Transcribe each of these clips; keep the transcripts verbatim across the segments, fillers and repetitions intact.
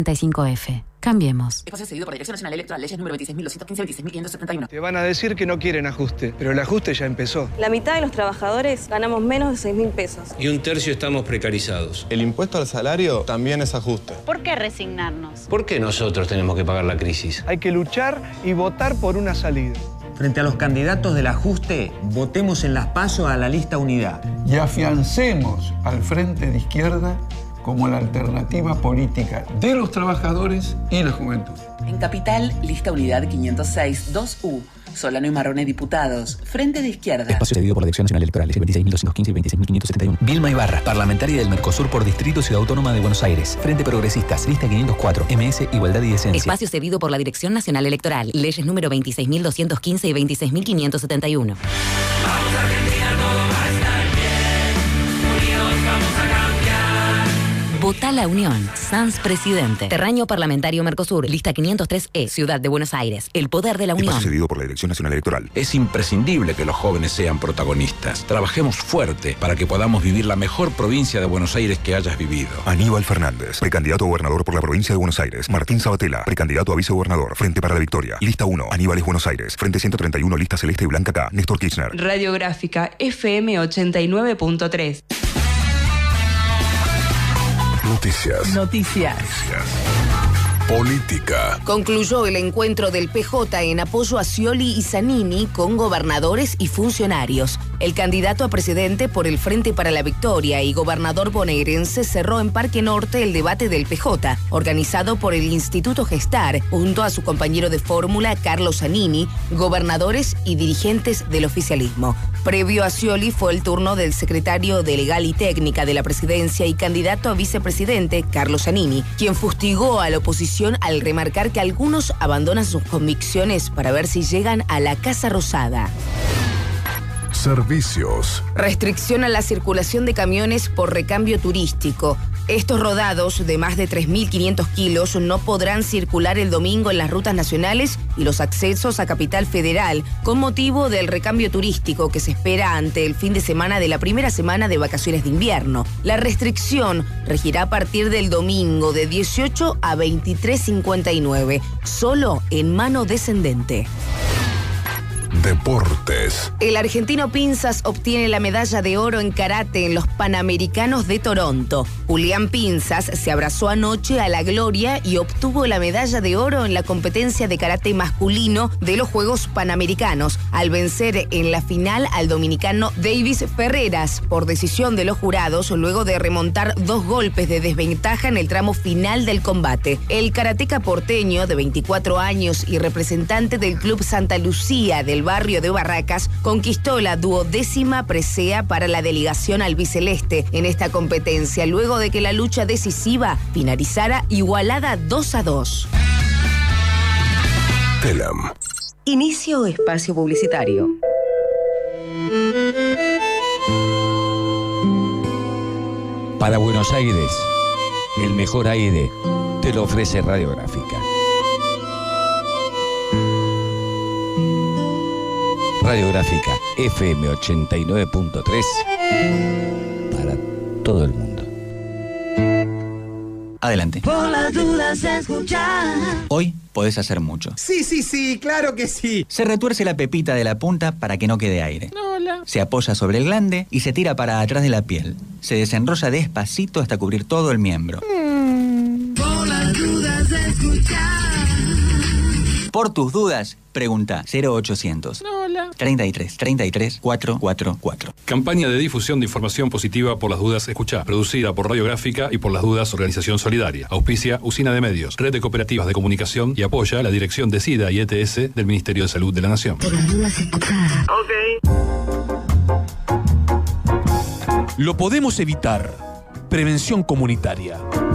treinta y cinco F. Cambiemos. Espacio cedido por la Dirección Nacional Electoral. Leyes número veintiséis mil doscientos quince, veintiséis mil quinientos setenta y uno. Te van a decir que no quieren ajuste, pero el ajuste ya empezó. La mitad de los trabajadores ganamos menos de seis mil pesos. Y un tercio estamos precarizados. El impuesto al salario también es ajuste. ¿Por qué resignarnos? ¿Por qué nosotros tenemos que pagar la crisis? Hay que luchar y votar por una salida. Frente a los candidatos del ajuste, votemos en las PASO a la lista Unidad. Y afiancemos al Frente de Izquierda como la alternativa política de los trabajadores y la juventud. En Capital, lista Unidad quinientos seis, dos U. Solano y Marrone, diputados. Frente de Izquierda. Espacio cedido por la Dirección Nacional Electoral. veintiséis mil doscientos quince y veintiséis mil quinientos setenta y uno. Vilma Ibarra, parlamentaria del Mercosur por Distrito Ciudad Autónoma de Buenos Aires. Frente Progresistas, lista quinientos cuatro. M S, Igualdad y Decencia. Espacio cedido por la Dirección Nacional Electoral. Leyes número veintiséis mil doscientos quince y veintiséis mil quinientos setenta y uno. Vamos Argentina, todo va a estar bien. Unidos vamos a cambiar. Vota la Unión. Sanz Presidente. Terraño Parlamentario Mercosur. Lista quinientos tres E. Ciudad de Buenos Aires. El poder de la Unión. Espacio cedido por la Dirección Nacional Electoral. Es imprescindible que los jóvenes sean protagonistas. Trabajemos fuerte para que podamos vivir la mejor provincia de Buenos Aires que hayas vivido. Aníbal Fernández, precandidato a gobernador por la provincia de Buenos Aires. Martín Sabatella, precandidato a vicegobernador. Frente para la Victoria. Lista uno. Aníbal es Buenos Aires. Frente ciento treinta y uno. Lista celeste y blanca K. Néstor Kirchner. Radiográfica F M ochenta y nueve punto tres. Noticias. Noticias. Política. Concluyó el encuentro del P J en apoyo a Scioli y Zanini con gobernadores y funcionarios. El candidato a presidente por el Frente para la Victoria y gobernador bonaerense cerró en Parque Norte el debate del P J, organizado por el Instituto Gestar, junto a su compañero de fórmula, Carlos Zanini, gobernadores y dirigentes del oficialismo. Previo a Scioli fue el turno del secretario de Legal y Técnica de la Presidencia y candidato a vicepresidente, Carlos Zanini, quien fustigó a la oposición al remarcar que algunos abandonan sus convicciones para ver si llegan a la Casa Rosada. Servicios. Restricción a la circulación de camiones por recambio turístico. Estos rodados de más de tres mil quinientos kilos no podrán circular el domingo en las rutas nacionales y los accesos a Capital Federal con motivo del recambio turístico que se espera ante el fin de semana de la primera semana de vacaciones de invierno. La restricción regirá a partir del domingo de dieciocho a veintitrés cincuenta y nueve, solo en mano descendente. Deportes. El argentino Pinzas obtiene la medalla de oro en karate en los Panamericanos de Toronto. Julián Pinzas se abrazó anoche a la gloria y obtuvo la medalla de oro en la competencia de karate masculino de los Juegos Panamericanos, al vencer en la final al dominicano Davis Ferreras por decisión de los jurados luego de remontar dos golpes de desventaja en el tramo final del combate. El karateca porteño de veinticuatro años y representante del Club Santa Lucía del barrio de Barracas conquistó la duodécima presea para la delegación albiceleste en esta competencia, luego de que la lucha decisiva finalizara igualada dos a dos. Telam. Inicio espacio publicitario. Para Buenos Aires, el mejor aire te lo ofrece Radiográfica. Radiográfica F M ochenta y nueve punto tres para todo el mundo. Adelante. Por las dudas de escuchar. Hoy podés hacer mucho. Sí, sí, sí, claro que sí. Se retuerce la pepita de la punta para que no quede aire. Hola. Se apoya sobre el glande y se tira para atrás de la piel. Se desenrolla despacito hasta cubrir todo el miembro. Mm. Por las dudas de escuchar. Por tus dudas, pregunta cero ochocientos. Hola. treinta y tres, treinta y tres, cuatrocientos cuarenta y cuatro. Campaña de difusión de información positiva por las dudas escuchá. Producida por Radiográfica y por las dudas Organización Solidaria. Auspicia Usina de Medios, Red de Cooperativas de Comunicación y apoya la Dirección de SIDA y E T S del Ministerio de Salud de la Nación. Por las dudas escuchá. Ok. Lo podemos evitar. Prevención comunitaria.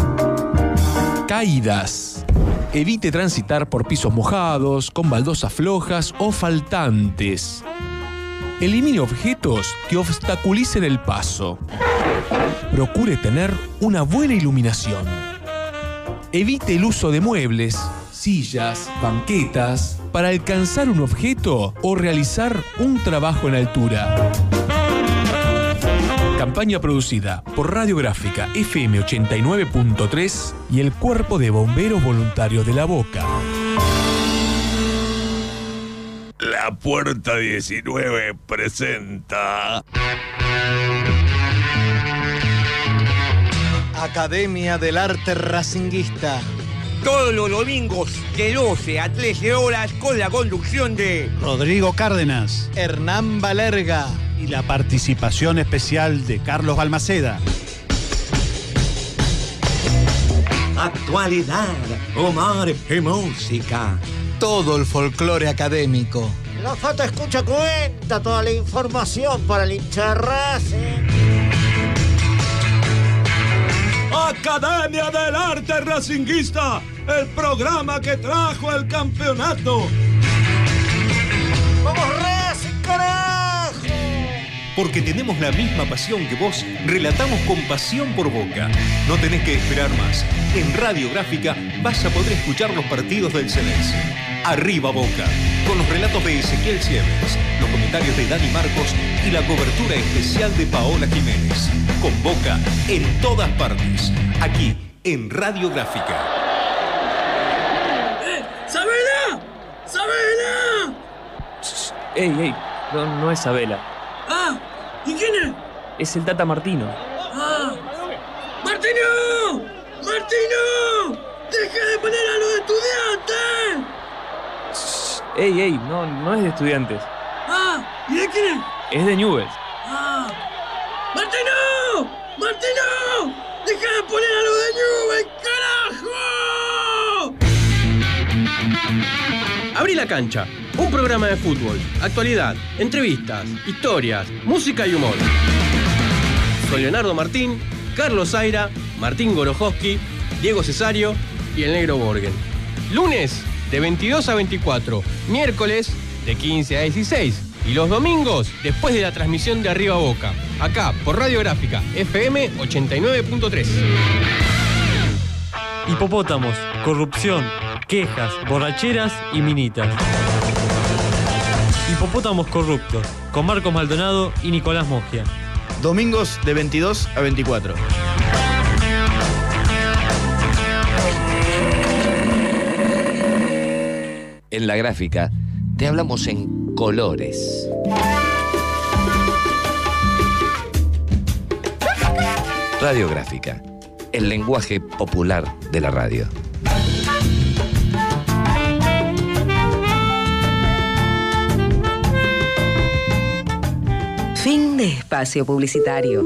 Caídas. Evite transitar por pisos mojados, con baldosas flojas o faltantes. Elimine objetos que obstaculicen el paso. Procure tener una buena iluminación. Evite el uso de muebles, sillas, banquetas, para alcanzar un objeto o realizar un trabajo en altura. Campaña Campaña producida por Radiográfica F M ochenta y nueve punto tres y el Cuerpo de Bomberos Voluntarios de La Boca. La Puerta diecinueve presenta Academia del Arte Racinguista. Todos los domingos de doce a trece horas con la conducción de Rodrigo Cárdenas, Hernán Valerga y la participación especial de Carlos Balmaceda. Actualidad, humor y música. Todo el folclore académico. La Fata Escucha cuenta toda la información para el hincha de Racing. Academia del Arte Racinguista, el programa que trajo el campeonato. ¡Vamos Racing, carajo! Porque tenemos la misma pasión que vos, relatamos con pasión por Boca. No tenés que esperar más. En Radiográfica vas a poder escuchar los partidos del Ceneice. Arriba Boca, con los relatos de Ezequiel Siemens, los comentarios de Dani Marcos y la cobertura especial de Paola Jiménez. Con Boca en todas partes, aquí en Radiográfica. ¡Eh! ¡Sabela! ¡Sabela! ¡Ey, ey! No, no es Sabela. ¡Ah! ¿Y quién es? Es el Tata Martino. ¡Ah! ¡Martino! ¡Martino! ¡Deja de poner a los estudiantes! ¡Ey, ey! No, no es de Estudiantes. ¡Ah! ¿Y de quién es? Es de Newell's. ¡Ah! ¡Martino! ¡Martino! ¡Deja de poner a los de Newell's, carajo! Abrí la cancha. Un programa de fútbol, actualidad, entrevistas, historias, música y humor. Con Leonardo Martín, Carlos Zaira, Martín Gorojowski, Diego Cesario y el Negro Borgen. Lunes de veintidós a veinticuatro, miércoles de quince a dieciséis y los domingos después de la transmisión de Arriba Boca, acá por Radiográfica F M ochenta y nueve punto tres. Hipopótamos, corrupción, quejas, borracheras y minitas. Hipopótamos corruptos, con Marcos Maldonado y Nicolás Moggia. Domingos de veintidós a veinticuatro. En La Gráfica te hablamos en colores. Radiográfica, el lenguaje popular de la radio. Fin de espacio publicitario.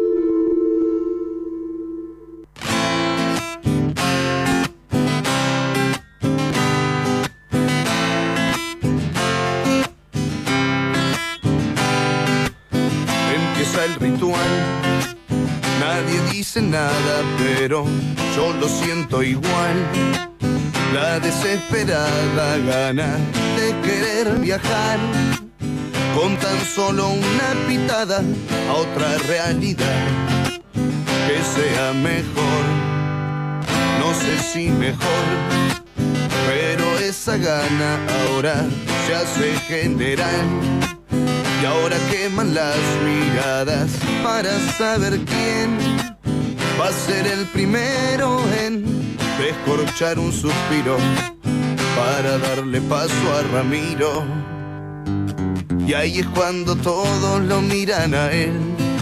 Empieza el ritual, nadie dice nada, pero yo lo siento igual. La desesperada gana de querer viajar, con tan solo una pitada a otra realidad que sea mejor, no sé si mejor, pero esa gana ahora se hace general y ahora queman las miradas para saber quién va a ser el primero en descorchar un suspiro para darle paso a Ramiro. Y ahí es cuando todos lo miran a él,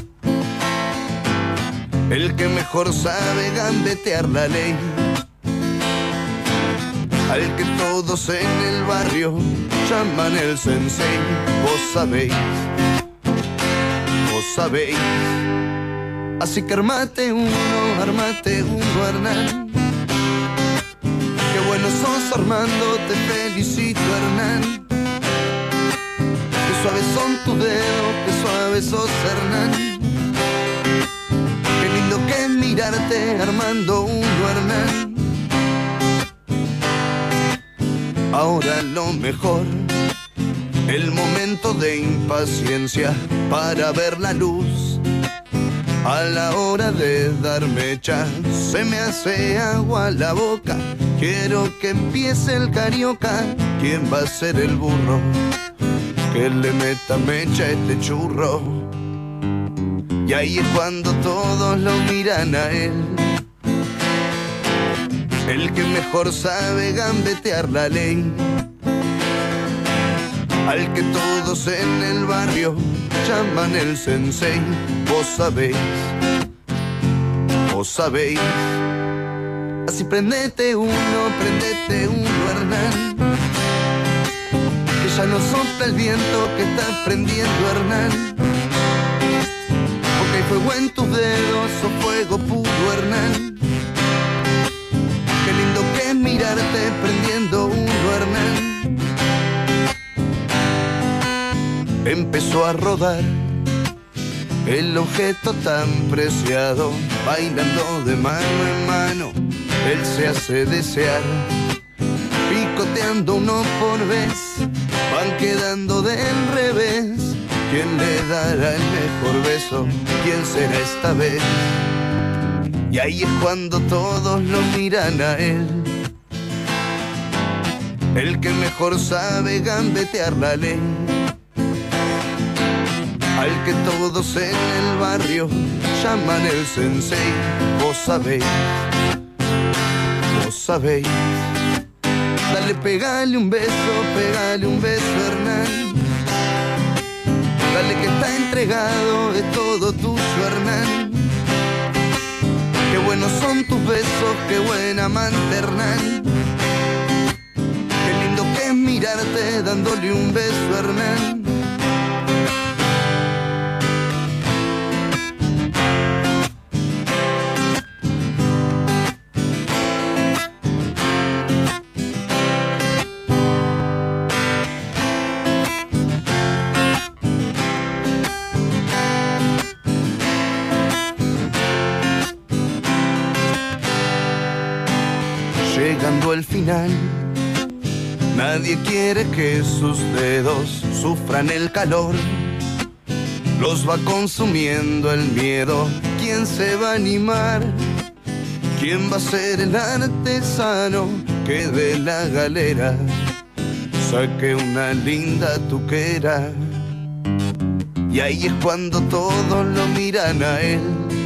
el que mejor sabe gambetear la ley, al que todos en el barrio llaman el sensei. Vos sabéis, vos sabéis. Así que armate uno, armate uno, Hernán. Qué bueno sos, Armando, te felicito, Hernán. Suaves son tus dedos, que suave sos, Hernán. Qué lindo que es mirarte armando uno, Hernán. Ahora lo mejor, el momento de impaciencia para ver la luz. A la hora de dar mecha, se me hace agua la boca. Quiero que empiece el carioca. ¿Quién va a ser el burro que le meta mecha a este churro? Y ahí es cuando todos lo miran a él, el que mejor sabe gambetear la ley, al que todos en el barrio llaman el sensei. Vos sabéis, vos sabéis. Así prendete uno, prendete uno, Hernán, que ya no sopla el viento que está prendiendo, Hernán, porque hay fuego en tus dedos o fuego puro, Hernán. Qué lindo que es mirarte prendiendo uno, Hernán. Empezó a rodar el objeto tan preciado, bailando de mano en mano, él se hace desear, picoteando uno por vez, van quedando del revés. ¿Quién le dará el mejor beso? ¿Quién será esta vez? Y ahí es cuando todos lo miran a él, el que mejor sabe gambetear la ley, al que todos en el barrio llaman el sensei. Vos sabéis, vos sabéis. Dale, pegale un beso, pegale un beso, Hernán. Dale que está entregado, es todo tuyo, Hernán. Qué buenos son tus besos, qué buena amante, Hernán. Qué lindo que es mirarte dándole un beso, Hernán. Llegando al final, nadie quiere que sus dedos sufran el calor. Los va consumiendo el miedo. ¿Quién se va a animar? ¿Quién va a ser el artesano que de la galera saque una linda tuquera? Y ahí es cuando todos lo miran a él,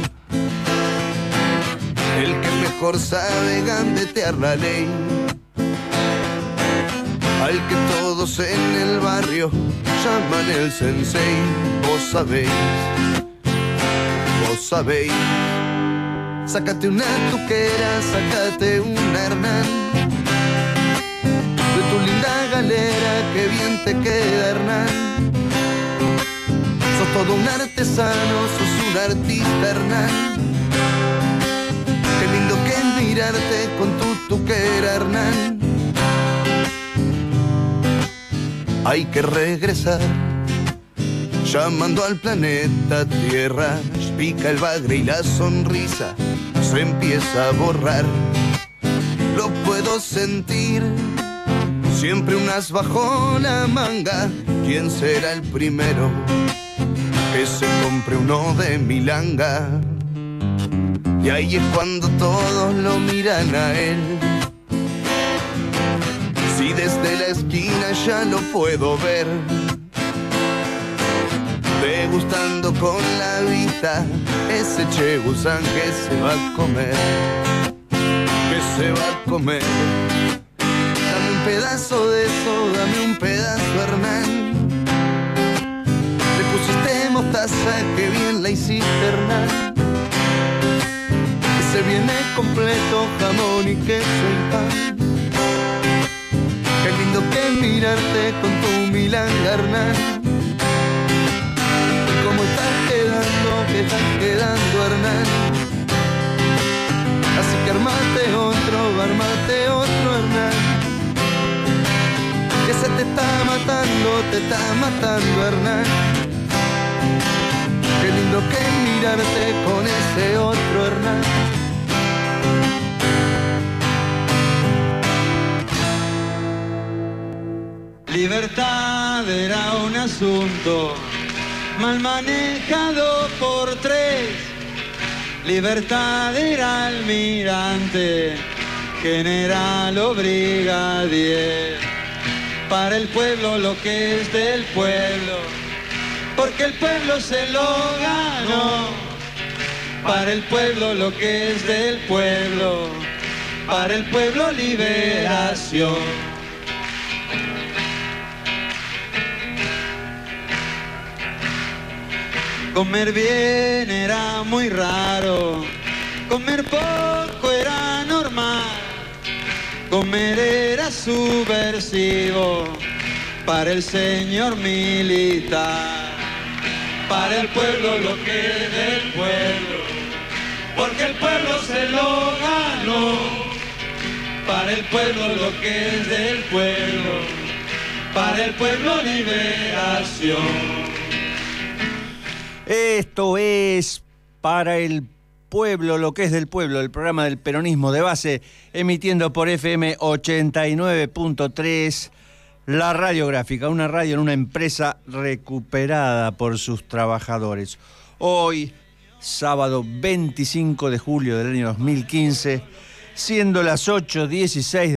el que mejor sabe gambetear la ley, al que todos en el barrio llaman el sensei. Vos sabéis, vos sabéis. Sácate una tuquera, sácate una, Hernán, de tu linda galera, que bien te queda, Hernán. Sos todo un artesano, sos un artista, Hernán. Qué lindo que es mirarte con tu tuquera, Hernán. Hay que regresar, llamando al planeta Tierra. Pica el bagre y la sonrisa se empieza a borrar. Lo puedo sentir, siempre un as bajo la manga. ¿Quién será el primero que se compre uno de milanga? Y ahí es cuando todos lo miran a él. Si desde la esquina ya lo puedo ver, degustando con la vista ese chegusán que se va a comer, que se va a comer. Dame un pedazo de eso, dame un pedazo, Hernán. Le pusiste mostaza, que bien la hiciste, Hernán. Se viene completo, jamón y queso y pan. Qué lindo que es mirarte con tu milanga, Hernán. ¿Cómo estás quedando? ¿Qué estás quedando, Hernán? Así que armate otro, armate otro, Hernán. Que se te está matando, te está matando, Hernán. Qué lindo que es mirarte con ese otro, Hernán. Libertad era un asunto mal manejado por tres. Libertad era almirante, general o brigadier. Para el pueblo lo que es del pueblo, porque el pueblo se lo ganó. Para el pueblo lo que es del pueblo, para el pueblo liberación. Comer bien era muy raro, comer poco era normal, comer era subversivo para el señor militar. Para el pueblo lo que es del pueblo, porque el pueblo se lo ganó. Para el pueblo lo que es del pueblo, para el pueblo liberación. Esto es Para el Pueblo, lo que es del pueblo, el programa del peronismo de base, emitiendo por F M ochenta y nueve punto tres, la radiográfica, una radio en una empresa recuperada por sus trabajadores. Hoy, sábado veinticinco de julio del año dos mil quince, siendo las ocho dieciséis